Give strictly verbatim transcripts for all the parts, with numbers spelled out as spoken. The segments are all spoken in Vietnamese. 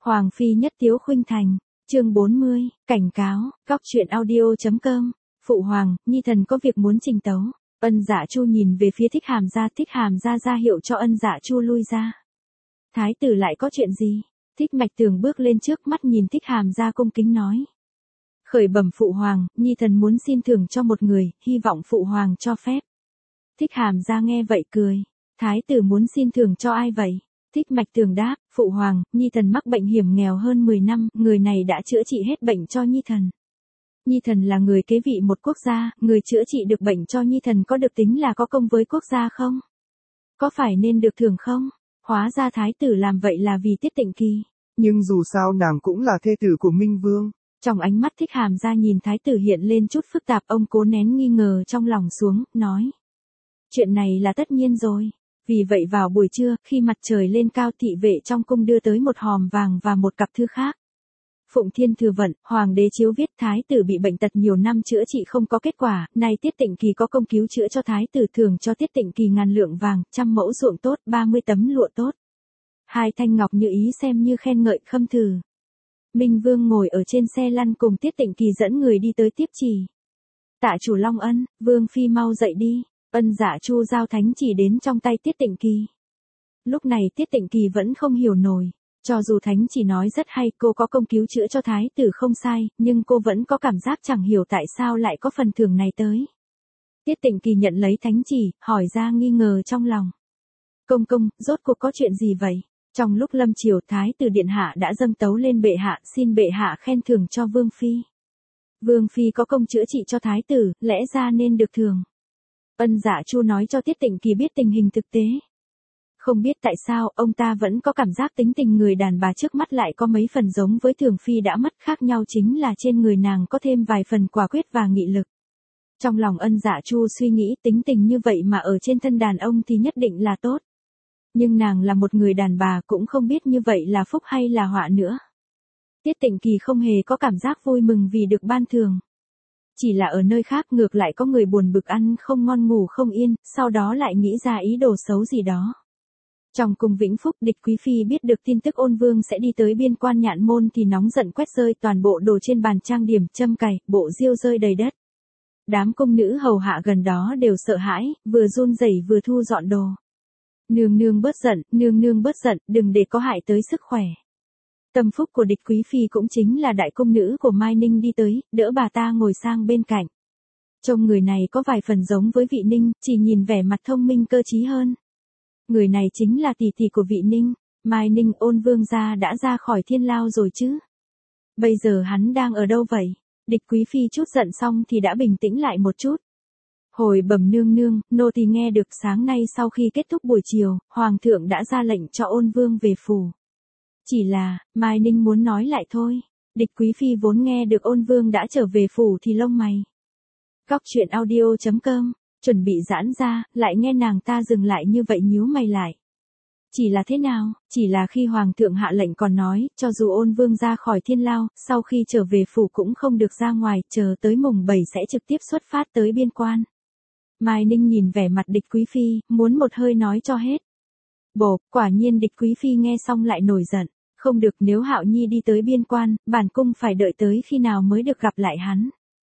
Hoàng phi nhất tiếu khuynh thành, chương bốn mươi, cảnh cáo, góc truyện audio.com, phụ hoàng, nhi thần có việc muốn trình tấu. Ân Dạ Chu nhìn về phía Thích Hàm Gia, Thích Hàm Gia ra hiệu cho Ân Dạ Chu lui ra. Thái tử lại có chuyện gì? Thích Mạch Tường bước lên trước, mắt nhìn Thích Hàm Gia cung kính nói. Khởi bẩm phụ hoàng, nhi thần muốn xin thưởng cho một người, hy vọng phụ hoàng cho phép. Thích Hàm Gia nghe vậy cười. Thái tử muốn xin thưởng cho ai vậy? Thích Mạch Tường đáp, phụ hoàng, nhi thần mắc bệnh hiểm nghèo hơn mười năm, người này đã chữa trị hết bệnh cho nhi thần. Nhi thần là người kế vị một quốc gia, người chữa trị được bệnh cho nhi thần có được tính là có công với quốc gia không? Có phải nên được thưởng không? Hóa ra thái tử làm vậy là vì Tiết Tịnh Kỳ. Nhưng dù sao nàng cũng là thê tử của Minh Vương. Trong ánh mắt Thích Hàm Gia nhìn thái tử hiện lên chút phức tạp, ông cố nén nghi ngờ trong lòng xuống, nói. Chuyện này là tất nhiên rồi. Vì vậy vào buổi trưa, khi mặt trời lên cao, thị vệ trong cung đưa tới một hòm vàng và một cặp thư khác. Phụng Thiên Thừa Vận, hoàng đế chiếu viết thái tử bị bệnh tật nhiều năm chữa trị không có kết quả, nay Tiết Tịnh Kỳ có công cứu chữa cho thái tử, thưởng cho Tiết Tịnh Kỳ ngàn lượng vàng, trăm mẫu ruộng tốt, ba mươi tấm lụa tốt. Hai thanh ngọc như ý xem như khen ngợi khâm thử. Minh Vương ngồi ở trên xe lăn cùng Tiết Tịnh Kỳ dẫn người đi tới tiếp chỉ. Tạ chủ Long Ân, Vương phi mau dậy đi. Ân Dạ Chu giao thánh chỉ đến trong tay Tiết Tịnh Kỳ. Lúc này Tiết Tịnh Kỳ vẫn không hiểu nổi. Cho dù thánh chỉ nói rất hay, cô có công cứu chữa cho thái tử không sai, nhưng cô vẫn có cảm giác chẳng hiểu tại sao lại có phần thưởng này tới. Tiết Tịnh Kỳ nhận lấy thánh chỉ, hỏi ra nghi ngờ trong lòng. Công công, rốt cuộc có chuyện gì vậy? Trong lúc lâm triều, thái tử điện hạ đã dâng tấu lên bệ hạ, xin bệ hạ khen thưởng cho Vương phi. Vương phi có công chữa trị cho thái tử, lẽ ra nên được thưởng. Ân Dạ Chu nói cho Tiết Tịnh Kỳ biết tình hình thực tế. Không biết tại sao, ông ta vẫn có cảm giác tính tình người đàn bà trước mắt lại có mấy phần giống với Thường phi đã mất, khác nhau chính là trên người nàng có thêm vài phần quả quyết và nghị lực. Trong lòng Ân Dạ Chu suy nghĩ, tính tình như vậy mà ở trên thân đàn ông thì nhất định là tốt. Nhưng nàng là một người đàn bà, cũng không biết như vậy là phúc hay là họa nữa. Tiết Tịnh Kỳ không hề có cảm giác vui mừng vì được ban thưởng. Chỉ là ở nơi khác ngược lại có người buồn bực, ăn không ngon ngủ không yên, sau đó lại nghĩ ra ý đồ xấu gì đó. Trong cung Vĩnh Phúc, Địch Quý Phi biết được tin tức Ôn Vương sẽ đi tới biên quan Nhạn Môn thì nóng giận quét rơi toàn bộ đồ trên bàn trang điểm, châm cài, bộ diêu rơi đầy đất. Đám cung nữ hầu hạ gần đó đều sợ hãi, vừa run rẩy vừa thu dọn đồ. Nương nương bớt giận, nương nương bớt giận, đừng để có hại tới sức khỏe. Tâm phúc của Địch Quý Phi cũng chính là đại cung nữ của Mai Ninh đi tới, đỡ bà ta ngồi sang bên cạnh. Trông người này có vài phần giống với Vị Ninh, chỉ nhìn vẻ mặt thông minh cơ trí hơn. Người này chính là tỷ tỷ của Vị Ninh. Mai Ninh, Ôn Vương gia đã ra khỏi Thiên Lao rồi chứ? Bây giờ hắn đang ở đâu vậy? Địch Quý Phi chút giận xong thì đã bình tĩnh lại một chút. Hồi bẩm nương nương, nô tỳ nghe được sáng nay sau khi kết thúc buổi chiều, Hoàng thượng đã ra lệnh cho Ôn Vương về phủ. Chỉ là, Mai Ninh muốn nói lại thôi. Địch Quý Phi vốn nghe được Ôn Vương đã trở về phủ thì lông mày. Góc truyện audio.com, chuẩn bị giãn ra, lại nghe nàng ta dừng lại như vậy nhíu mày lại. Chỉ là thế nào? Chỉ là khi Hoàng thượng hạ lệnh còn nói, cho dù Ôn Vương ra khỏi Thiên Lao, sau khi trở về phủ cũng không được ra ngoài, chờ tới mùng bảy sẽ trực tiếp xuất phát tới biên quan. Mai Ninh nhìn vẻ mặt Địch Quý Phi, muốn một hơi nói cho hết. Bộp, quả nhiên Địch Quý Phi nghe xong lại nổi giận. Không được, nếu Hạo Nhi đi tới biên quan, bản cung phải đợi tới khi nào mới được gặp lại hắn.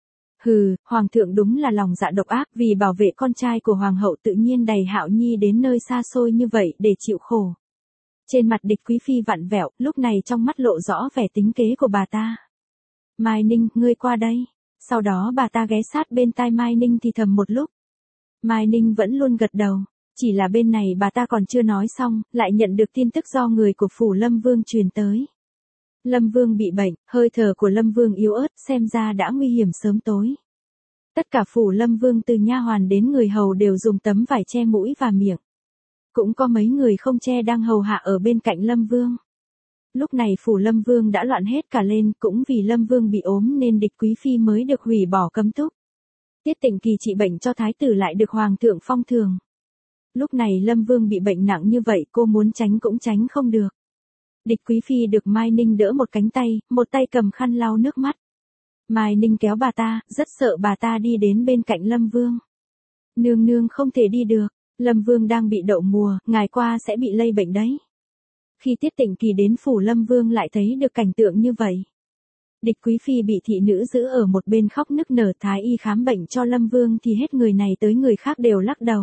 Hừ, Hoàng thượng đúng là lòng dạ độc ác, vì bảo vệ con trai của Hoàng hậu tự nhiên đẩy Hạo Nhi đến nơi xa xôi như vậy để chịu khổ. Trên mặt Địch Quý Phi vặn vẹo, lúc này trong mắt lộ rõ vẻ tính kế của bà ta. Mai Ninh, ngươi qua đây. Sau đó bà ta ghé sát bên tai Mai Ninh thì thầm một lúc. Mai Ninh vẫn luôn gật đầu. Chỉ là bên này bà ta còn chưa nói xong, lại nhận được tin tức do người của phủ Lâm Vương truyền tới. Lâm Vương bị bệnh, hơi thở của Lâm Vương yếu ớt, xem ra đã nguy hiểm sớm tối. Tất cả phủ Lâm Vương từ nha hoàn đến người hầu đều dùng tấm vải che mũi và miệng. Cũng có mấy người không che đang hầu hạ ở bên cạnh Lâm Vương. Lúc này phủ Lâm Vương đã loạn hết cả lên, cũng vì Lâm Vương bị ốm nên Địch Quý Phi mới được hủy bỏ cấm túc. Tiết Tịnh Kỳ trị bệnh cho thái tử lại được Hoàng thượng phong thường. Lúc này Lâm Vương bị bệnh nặng như vậy, cô muốn tránh cũng tránh không được. Địch Quý Phi được Mai Ninh đỡ một cánh tay, một tay cầm khăn lau nước mắt. Mai Ninh kéo bà ta, rất sợ bà ta đi đến bên cạnh Lâm Vương. Nương nương không thể đi được, Lâm Vương đang bị đậu mùa, ngài qua sẽ bị lây bệnh đấy. Khi Tiết Tịnh Kỳ đến phủ Lâm Vương lại thấy được cảnh tượng như vậy. Địch Quý Phi bị thị nữ giữ ở một bên khóc nức nở, thái y khám bệnh cho Lâm Vương thì hết người này tới người khác đều lắc đầu.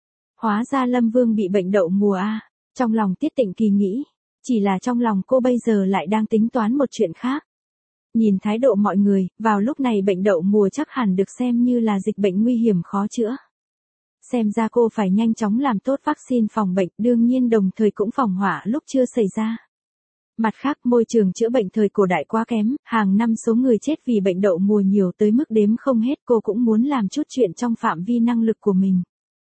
Hóa ra Lâm Vương bị bệnh đậu mùa a. Trong lòng Tiết Tịnh Kỳ nghĩ, chỉ là trong lòng cô bây giờ lại đang tính toán một chuyện khác. Nhìn thái độ mọi người, vào lúc này bệnh đậu mùa chắc hẳn được xem như là dịch bệnh nguy hiểm khó chữa. Xem ra cô phải nhanh chóng làm tốt vaccine phòng bệnh, đương nhiên đồng thời cũng phòng họa lúc chưa xảy ra. Mặt khác, môi trường chữa bệnh thời cổ đại quá kém, hàng năm số người chết vì bệnh đậu mùa nhiều tới mức đếm không hết, cô cũng muốn làm chút chuyện trong phạm vi năng lực của mình.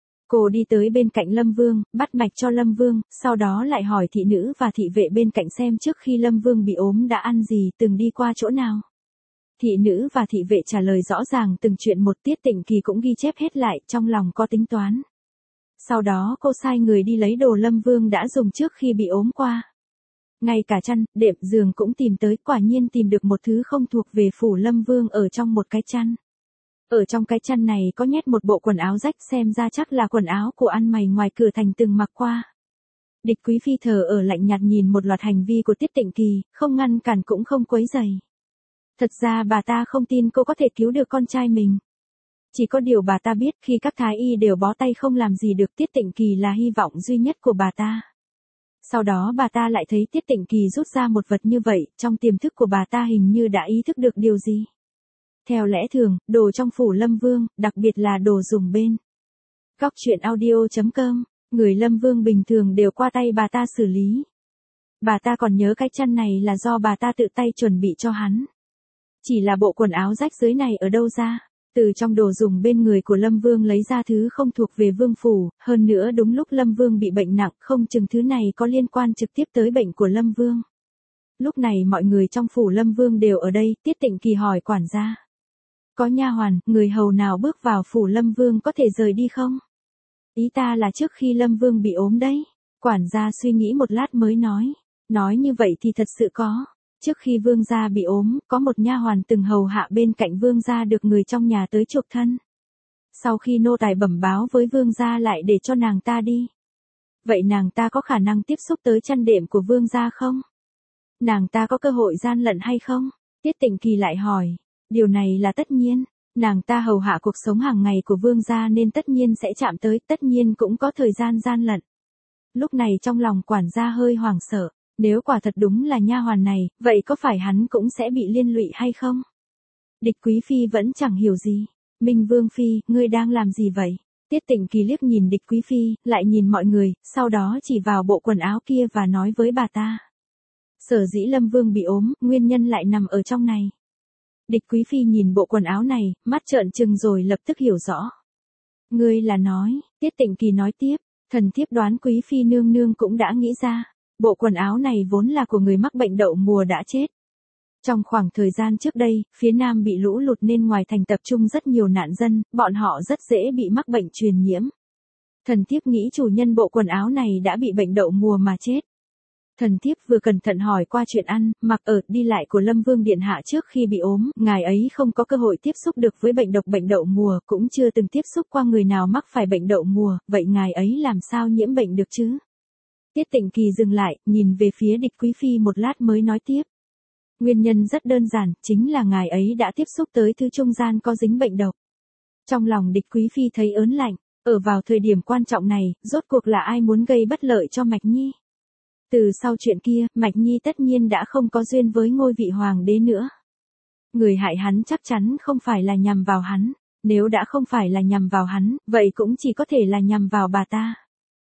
Cô đi tới bên cạnh Lâm Vương, bắt mạch cho Lâm Vương, sau đó lại hỏi thị nữ và thị vệ bên cạnh xem trước khi Lâm Vương bị ốm đã ăn gì, từng đi qua chỗ nào. Thị nữ và thị vệ trả lời rõ ràng từng chuyện một. Tiết Tịnh Kỳ cũng ghi chép hết lại, trong lòng có tính toán. Sau đó cô sai người đi lấy đồ Lâm Vương đã dùng trước khi bị ốm qua. Ngay cả chăn, đệm, giường cũng tìm tới, quả nhiên tìm được một thứ không thuộc về phủ Lâm Vương ở trong một cái chăn. Ở trong cái chăn này có nhét một bộ quần áo rách, xem ra chắc là quần áo của ăn mày ngoài cửa thành từng mặc qua. Địch Quý Phi thờ ở lạnh nhạt nhìn một loạt hành vi của Tiết Tịnh Kỳ, không ngăn cản cũng không quấy rầy. Thật ra bà ta không tin cô có thể cứu được con trai mình. Chỉ có điều bà ta biết khi các thái y đều bó tay không làm gì được, Tiết Tịnh Kỳ là hy vọng duy nhất của bà ta. Sau đó bà ta lại thấy Tiết Tịnh Kỳ rút ra một vật như vậy, trong tiềm thức của bà ta hình như đã ý thức được điều gì. Theo lẽ thường, đồ trong phủ Lâm Vương, đặc biệt là đồ dùng bên góc truyện audio chấm com, người Lâm Vương bình thường đều qua tay bà ta xử lý. Bà ta còn nhớ cái chăn này là do bà ta tự tay chuẩn bị cho hắn. Chỉ là bộ quần áo rách dưới này ở đâu ra? Từ trong đồ dùng bên người của Lâm Vương lấy ra thứ không thuộc về vương phủ, hơn nữa đúng lúc Lâm Vương bị bệnh nặng, không chừng thứ này có liên quan trực tiếp tới bệnh của Lâm Vương. Lúc này mọi người trong phủ Lâm Vương đều ở đây, Tiết Tịnh Kỳ hỏi quản gia. Có nha hoàn, người hầu nào bước vào phủ Lâm Vương có thể rời đi không? Ý ta là trước khi Lâm Vương bị ốm đấy. Quản gia suy nghĩ một lát mới nói. Nói như vậy thì thật sự có. Trước khi vương gia bị ốm, có một nha hoàn từng hầu hạ bên cạnh vương gia được người trong nhà tới chuộc thân. Sau khi nô tài bẩm báo với vương gia lại để cho nàng ta đi. Vậy nàng ta có khả năng tiếp xúc tới chăn đệm của vương gia không? Nàng ta có cơ hội gian lận hay không? Tiết Tịnh Kỳ lại hỏi. Điều này là tất nhiên. Nàng ta hầu hạ cuộc sống hàng ngày của vương gia nên tất nhiên sẽ chạm tới, tất nhiên cũng có thời gian gian lận. Lúc này trong lòng quản gia hơi hoảng sợ. Nếu quả thật đúng là nha hoàn này, vậy có phải hắn cũng sẽ bị liên lụy hay không? Địch Quý Phi vẫn chẳng hiểu gì. Minh Vương Phi, ngươi đang làm gì vậy? Tiết Tịnh Kỳ liếc nhìn Địch Quý Phi, lại nhìn mọi người, sau đó chỉ vào bộ quần áo kia và nói với bà ta. Sở dĩ Lâm Vương bị ốm, nguyên nhân lại nằm ở trong này. Địch Quý Phi nhìn bộ quần áo này, mắt trợn trừng rồi lập tức hiểu rõ. Ngươi là nói, Tiết Tịnh Kỳ nói tiếp, thần thiếp đoán Quý Phi nương nương cũng đã nghĩ ra. Bộ quần áo này vốn là của người mắc bệnh đậu mùa đã chết. Trong khoảng thời gian trước đây, phía Nam bị lũ lụt nên ngoài thành tập trung rất nhiều nạn dân, bọn họ rất dễ bị mắc bệnh truyền nhiễm. Thần thiếp nghĩ chủ nhân bộ quần áo này đã bị bệnh đậu mùa mà chết. Thần thiếp vừa cẩn thận hỏi qua chuyện ăn, mặc ở, đi lại của Lâm Vương Điện Hạ trước khi bị ốm, ngài ấy không có cơ hội tiếp xúc được với bệnh độc bệnh đậu mùa, cũng chưa từng tiếp xúc qua người nào mắc phải bệnh đậu mùa, vậy ngài ấy làm sao nhiễm bệnh được chứ? Tiết Tịnh Kỳ dừng lại, nhìn về phía Địch Quý Phi một lát mới nói tiếp. Nguyên nhân rất đơn giản, chính là ngài ấy đã tiếp xúc tới thứ trung gian có dính bệnh độc. Trong lòng Địch Quý Phi thấy ớn lạnh, ở vào thời điểm quan trọng này, rốt cuộc là ai muốn gây bất lợi cho Mạch Nhi? Từ sau chuyện kia, Mạch Nhi tất nhiên đã không có duyên với ngôi vị hoàng đế nữa. Người hại hắn chắc chắn không phải là nhằm vào hắn, nếu đã không phải là nhằm vào hắn, vậy cũng chỉ có thể là nhằm vào bà ta.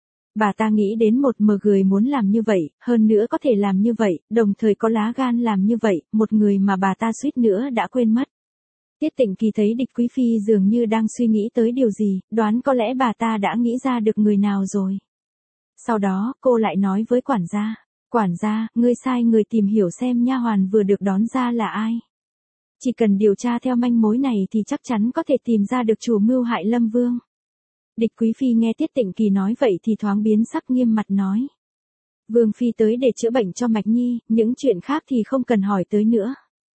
Bà ta nghĩ đến một mờ người muốn làm như vậy, hơn nữa có thể làm như vậy, đồng thời có lá gan làm như vậy, một người mà bà ta suýt nữa đã quên mất. Tiết Tịnh Kỳ thấy Địch Quý Phi dường như đang suy nghĩ tới điều gì, đoán có lẽ bà ta đã nghĩ ra được người nào rồi. Sau đó, cô lại nói với quản gia, quản gia, ngươi sai người tìm hiểu xem nha hoàn vừa được đón ra là ai. Chỉ cần điều tra theo manh mối này thì chắc chắn có thể tìm ra được chủ mưu hại Lâm Vương. Địch Quý Phi nghe Tiết Tịnh Kỳ nói vậy thì thoáng biến sắc nghiêm mặt nói. Vương Phi tới để chữa bệnh cho Mạch Nhi, những chuyện khác thì không cần hỏi tới nữa.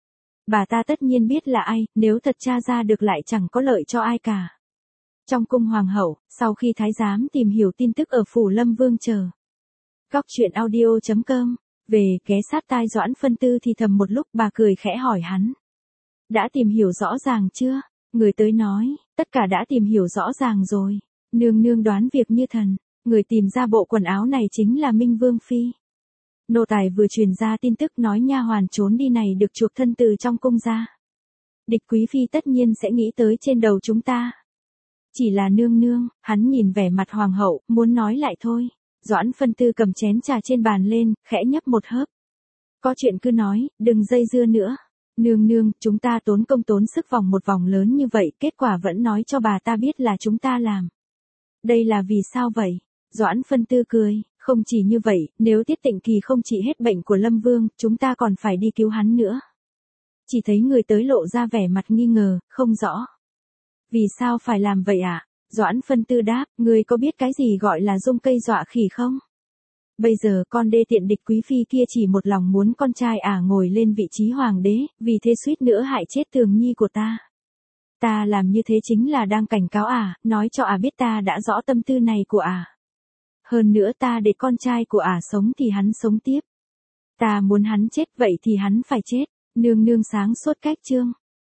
Bà ta tất nhiên biết là ai, nếu thật tra ra được lại chẳng có lợi cho ai cả. Trong cung hoàng hậu, sau khi thái giám tìm hiểu tin tức ở phủ Lâm Vương chờ Cóc truyện audio chấm com. Về, ghé sát tai Doãn Phân Tư thì thầm một lúc, bà cười khẽ hỏi hắn. Đã tìm hiểu rõ ràng chưa? Người tới nói, tất cả đã tìm hiểu rõ ràng rồi. Nương nương đoán việc như thần. Người tìm ra bộ quần áo này chính là Minh Vương Phi. Nô tài vừa truyền ra tin tức nói nha hoàn trốn đi này được chuộc thân từ trong cung ra. Địch quý phi tất nhiên sẽ nghĩ tới trên đầu chúng ta. Chỉ là nương nương, hắn nhìn vẻ mặt hoàng hậu, muốn nói lại thôi. Doãn Phân Tư cầm chén trà trên bàn lên, khẽ nhấp một hớp. Có chuyện cứ nói, đừng dây dưa nữa. Nương nương, chúng ta tốn công tốn sức vòng một vòng lớn như vậy, kết quả vẫn nói cho bà ta biết là chúng ta làm. Đây là vì sao vậy? Doãn Phân Tư cười, không chỉ như vậy, nếu Tiết Tịnh Kỳ không trị hết bệnh của Lâm Vương, chúng ta còn phải đi cứu hắn nữa. Chỉ thấy người tới lộ ra vẻ mặt nghi ngờ, không rõ. Vì sao phải làm vậy ạ? À? Doãn Phân Tư đáp, người có biết cái gì gọi là dung cây dọa khỉ không? Bây giờ con đê tiện địch quý phi kia chỉ một lòng muốn con trai ả à ngồi lên vị trí hoàng đế, vì thế suýt nữa hại chết Tường Nhi của ta. Ta làm như thế chính là đang cảnh cáo ả, à, nói cho ả à biết ta đã rõ tâm tư này của ả. À. Hơn nữa ta để con trai của ả à sống thì hắn sống tiếp. Ta muốn hắn chết vậy thì hắn phải chết. Nương nương sáng suốt cách chương.